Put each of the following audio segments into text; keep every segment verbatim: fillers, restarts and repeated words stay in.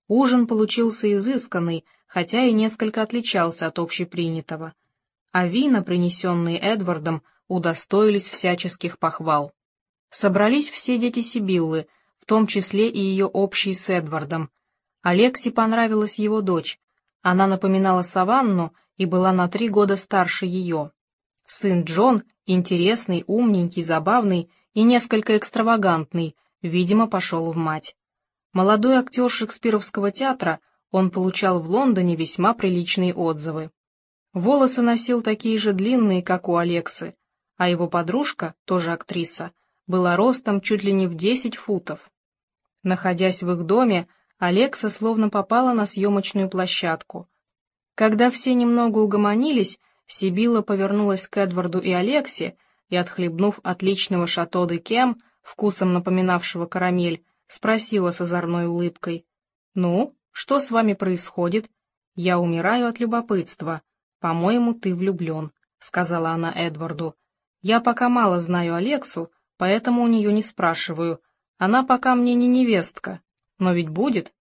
Ужин получился изысканный, хотя и несколько отличался от общепринятого. А вина, принесенные Эдвардом, удостоились всяческих похвал. Собрались все дети Сибиллы, в том числе и ее общие с Эдвардом. Алексе понравилась его дочь. Она напоминала Саванну и была на три года старше ее. Сын Джон, интересный, умненький, забавный и несколько экстравагантный, видимо, пошел в мать. Молодой актер Шекспировского театра, он получал в Лондоне весьма приличные отзывы. Волосы носил такие же длинные, как у Алексы, а его подружка, тоже актриса, была ростом чуть ли не в десять футов. Находясь в их доме, Алекса словно попала на съемочную площадку. Когда все немного угомонились, Сибилла повернулась к Эдварду и Алексе и, отхлебнув отличного шато де Кем, вкусом напоминавшего карамель, спросила с озорной улыбкой: «Ну, что с вами происходит? Я умираю от любопытства. По-моему, ты влюблен», — сказала она Эдварду. «Я пока мало знаю Алексу, поэтому у нее не спрашиваю. Она пока мне не невестка. Но ведь будет?»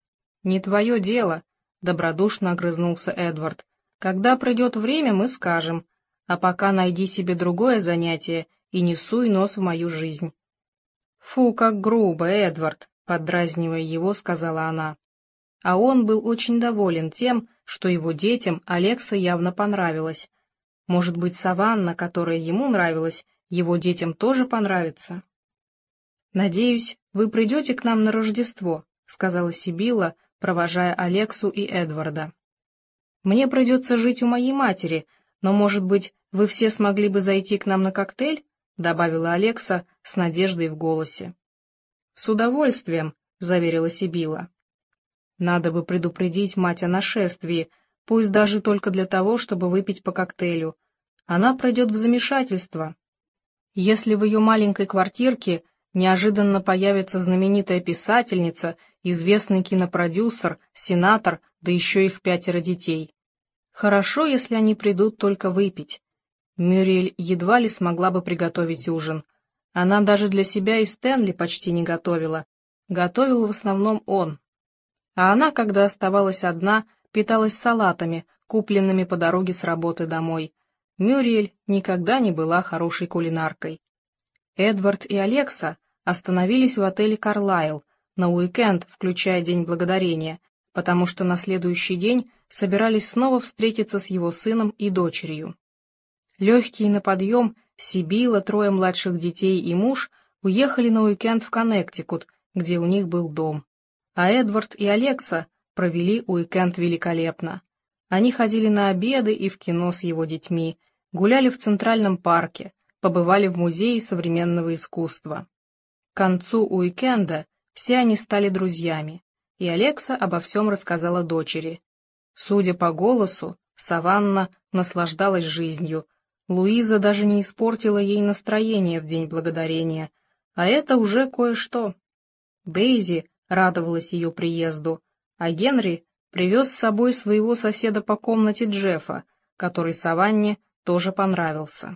«Не твое дело», — добродушно огрызнулся Эдвард. «Когда придет время, мы скажем. А пока найди себе другое занятие и не суй нос в мою жизнь». «Фу, как грубо, Эдвард», — поддразнивая его, сказала она. А он был очень доволен тем, что его детям Алекса явно понравилась. Может быть, Саванна, которая ему нравилась, его детям тоже понравится? «Надеюсь, вы придете к нам на Рождество», — сказала Сибилла, провожая Алексу и Эдварда. «Мне придется жить у моей матери, но, может быть, вы все смогли бы зайти к нам на коктейль?» — добавила Алекса с надеждой в голосе. «С удовольствием», — заверила Сибилла. «Надо бы предупредить мать о нашествии, пусть даже только для того, чтобы выпить по коктейлю. Она придет в замешательство. Если в ее маленькой квартирке неожиданно появится знаменитая писательница, известный кинопродюсер, сенатор, да еще их пятеро детей. Хорошо, если они придут только выпить. Мюриэль едва ли смогла бы приготовить ужин. Она даже для себя и Стэнли почти не готовила. Готовил в основном он. А она, когда оставалась одна, питалась салатами, купленными по дороге с работы домой. Мюриэль никогда не была хорошей кулинаркой. Эдвард и Алекса остановились в отеле «Карлайл» на уикенд, включая День Благодарения, потому что на следующий день собирались снова встретиться с его сыном и дочерью. Легкие на подъем, Сибилла, трое младших детей и муж уехали на уикенд в Коннектикут, где у них был дом. А Эдвард и Алекса провели уикенд великолепно. Они ходили на обеды и в кино с его детьми, гуляли в Центральном парке, побывали в Музее современного искусства. К концу уикенда все они стали друзьями, и Алекса обо всем рассказала дочери. Судя по голосу, Саванна наслаждалась жизнью. Луиза даже не испортила ей настроение в День Благодарения, а это уже кое-что. Дейзи радовалась ее приезду, а Генри привез с собой своего соседа по комнате Джеффа, который Саванне тоже понравился.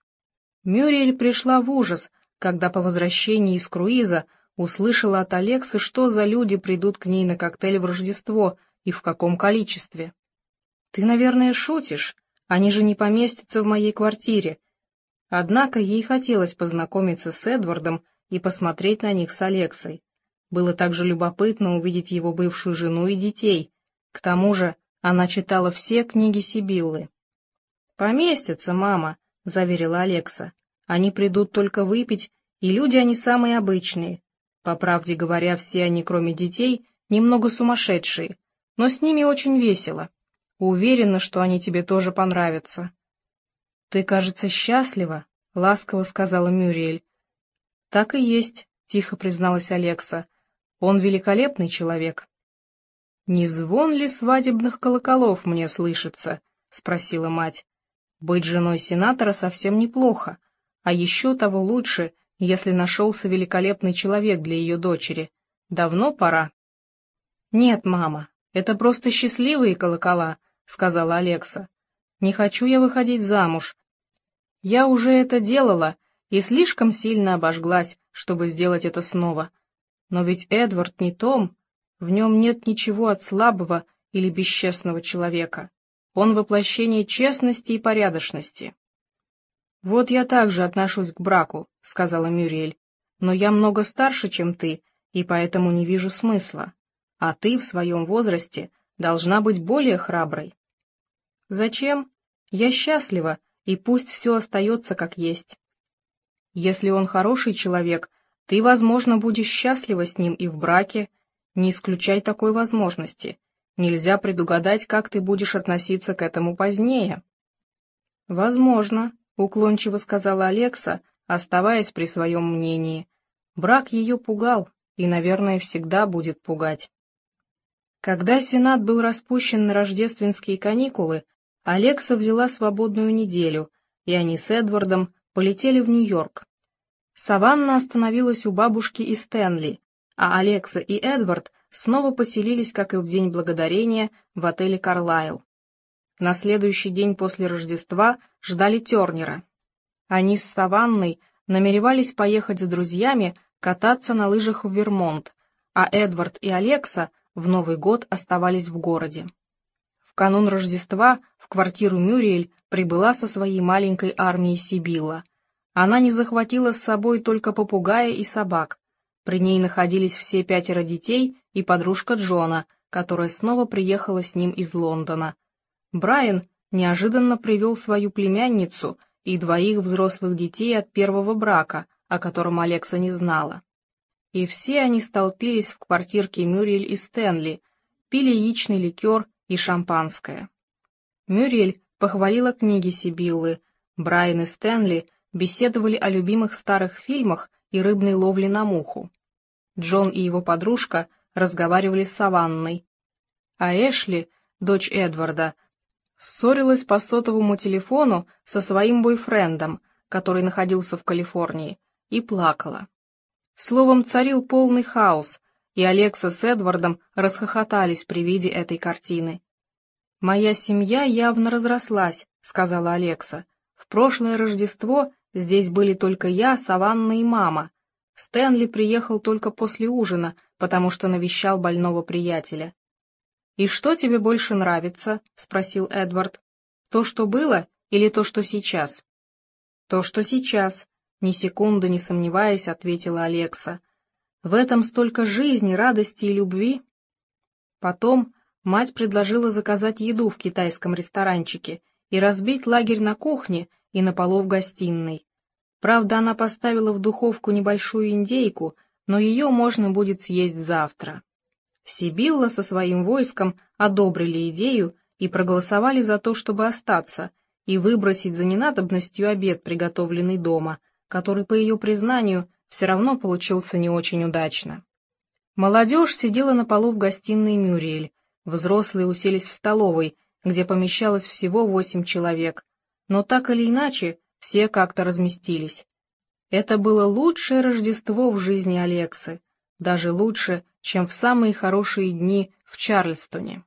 Мюриэль пришла в ужас, когда по возвращении из круиза услышала от Алексы, что за люди придут к ней на коктейль в Рождество и в каком количестве. «Ты, наверное, шутишь, они же не поместятся в моей квартире». Однако ей хотелось познакомиться с Эдвардом и посмотреть на них с Алексой. Было также любопытно увидеть его бывшую жену и детей. К тому же она читала все книги Сибиллы. «Поместятся, мама», — заверила Алекса. «Они придут только выпить, и люди они самые обычные. По правде говоря, все они, кроме детей, немного сумасшедшие, но с ними очень весело. Уверена, что они тебе тоже понравятся». «Ты, кажется, счастлива», — ласково сказала Мюриэль. «Так и есть», — тихо призналась Алекса. «Он великолепный человек». «Не звон ли свадебных колоколов мне слышится?» — спросила мать. «Быть женой сенатора совсем неплохо, а еще того лучше, если нашелся великолепный человек для ее дочери. Давно пора». «Нет, мама, это просто счастливые колокола», — сказала Алекса. «Не хочу я выходить замуж. Я уже это делала и слишком сильно обожглась, чтобы сделать это снова. Но ведь Эдвард не Том. В нем нет ничего от слабого или бесчестного человека. Он воплощение честности и порядочности. «Вот я также отношусь к браку», — сказала Мюриэль, «но я много старше, чем ты, и поэтому не вижу смысла. А ты в своем возрасте должна быть более храброй». «Зачем? Я счастлива, и пусть все остается как есть. Если он хороший человек, ты, возможно, будешь счастлива с ним и в браке. Не исключай такой возможности. Нельзя предугадать, как ты будешь относиться к этому позднее». «Возможно», — уклончиво сказала Алекса, оставаясь при своем мнении. Брак ее пугал и, наверное, всегда будет пугать. Когда Сенат был распущен на рождественские каникулы, Алекса взяла свободную неделю, и они с Эдвардом полетели в Нью-Йорк. Саванна остановилась у бабушки и Стэнли, а Алекса и Эдвард снова поселились, как и в День Благодарения, в отеле «Карлайл». На следующий день после Рождества ждали Тернера. Они с Саванной намеревались поехать с друзьями кататься на лыжах в Вермонт, а Эдвард и Алекса в Новый год оставались в городе. В канун Рождества в квартиру Мюриэль прибыла со своей маленькой армией Сибилла. Она не захватила с собой только попугая и собак. При ней находились все пятеро детей и подружка Джона, которая снова приехала с ним из Лондона. Брайан неожиданно привел свою племянницу и двоих взрослых детей от первого брака, о котором Алекса не знала. И все они столпились в квартирке Мюриэль и Стэнли, пили яичный ликер и шампанское. Мюриэль похвалила книги Сибиллы, Брайан и Стэнли беседовали о любимых старых фильмах и рыбной ловле на муху. Джон и его подружка разговаривали с Саванной, а Эшли, дочь Эдварда, ссорилась по сотовому телефону со своим бойфрендом, который находился в Калифорнии, и плакала. Словом, царил полный хаос, и Алекса с Эдвардом расхохотались при виде этой картины. «Моя семья явно разрослась», — сказала Алекса. «В прошлое Рождество здесь были только я, Саванна и мама. Стэнли приехал только после ужина, потому что навещал больного приятеля». «И что тебе больше нравится?» — спросил Эдвард. «То, что было, или то, что сейчас?» «То, что сейчас», — ни секунды не сомневаясь, ответила Алекса. «В этом столько жизни, радости и любви». Потом мать предложила заказать еду в китайском ресторанчике и разбить лагерь на кухне и на полу в гостиной. Правда, она поставила в духовку небольшую индейку, но ее можно будет съесть завтра. Сибилла со своим войском одобрили идею и проголосовали за то, чтобы остаться и выбросить за ненадобностью обед, приготовленный дома, который, по ее признанию, все равно получился не очень удачно. Молодежь сидела на полу в гостиной Мюриэль, взрослые уселись в столовой, где помещалось всего восемь человек, но так или иначе все как-то разместились. Это было лучшее Рождество в жизни Алексы, даже лучше, чем в самые хорошие дни в Чарльстоне.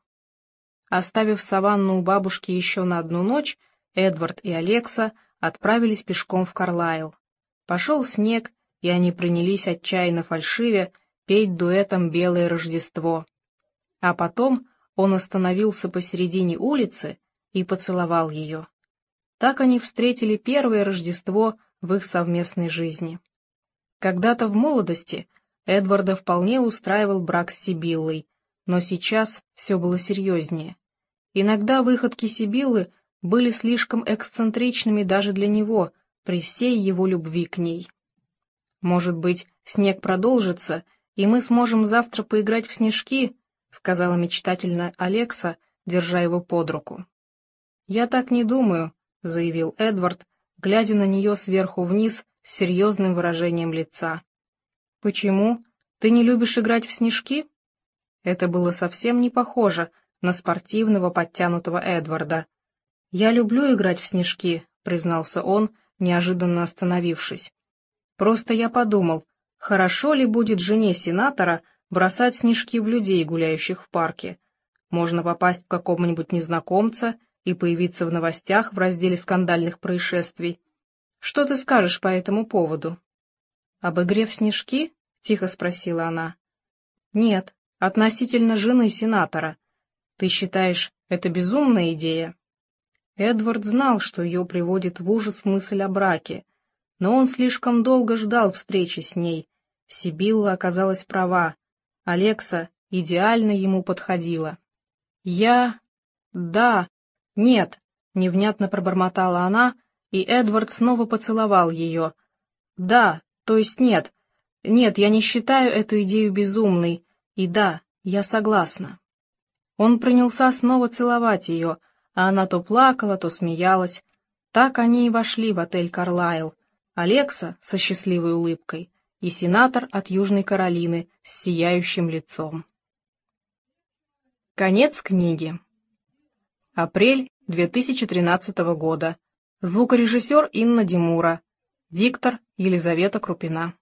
Оставив Саванну у бабушки еще на одну ночь, Эдвард и Алекса отправились пешком в Карлайл. Пошел снег, и они принялись отчаянно фальшивя петь дуэтом «Белое Рождество». А потом он остановился посередине улицы и поцеловал ее. Так они встретили первое Рождество в их совместной жизни. Когда-то в молодости Эдварда вполне устраивал брак с Сибиллой, но сейчас все было серьезнее. Иногда выходки Сибиллы были слишком эксцентричными даже для него, при всей его любви к ней. «Может быть, снег продолжится, и мы сможем завтра поиграть в снежки», — сказала мечтательно Алекса, держа его под руку. «Я так не думаю», — заявил Эдвард, глядя на нее сверху вниз с серьезным выражением лица. «Почему? Ты не любишь играть в снежки?» Это было совсем не похоже на спортивного подтянутого Эдварда. «Я люблю играть в снежки», — признался он, неожиданно остановившись. «Просто я подумал, хорошо ли будет жене сенатора бросать снежки в людей, гуляющих в парке? Можно попасть в какого-нибудь незнакомца и появиться в новостях в разделе скандальных происшествий. Что ты скажешь по этому поводу?» «Об игре в снежки?» — тихо спросила она. «Нет, Относительно жены сенатора. Ты считаешь, это безумная идея?» Эдвард знал, что ее приводит в ужас мысль о браке, но он слишком долго ждал встречи с ней. Сибилла оказалась права. Алекса идеально ему подходила. «Я... да... нет», — невнятно пробормотала она, и Эдвард снова поцеловал ее. «Да, то есть нет. Нет, я не считаю эту идею безумной. И да, я согласна». Он принялся снова целовать ее, а она то плакала, то смеялась. Так они и вошли в отель «Карлайл». Алекса со счастливой улыбкой и сенатор от Южной Каролины с сияющим лицом. Конец книги. Апрель две тысячи тринадцатого года. Звукорежиссер Инна Димура. Диктор Елизавета Крупина.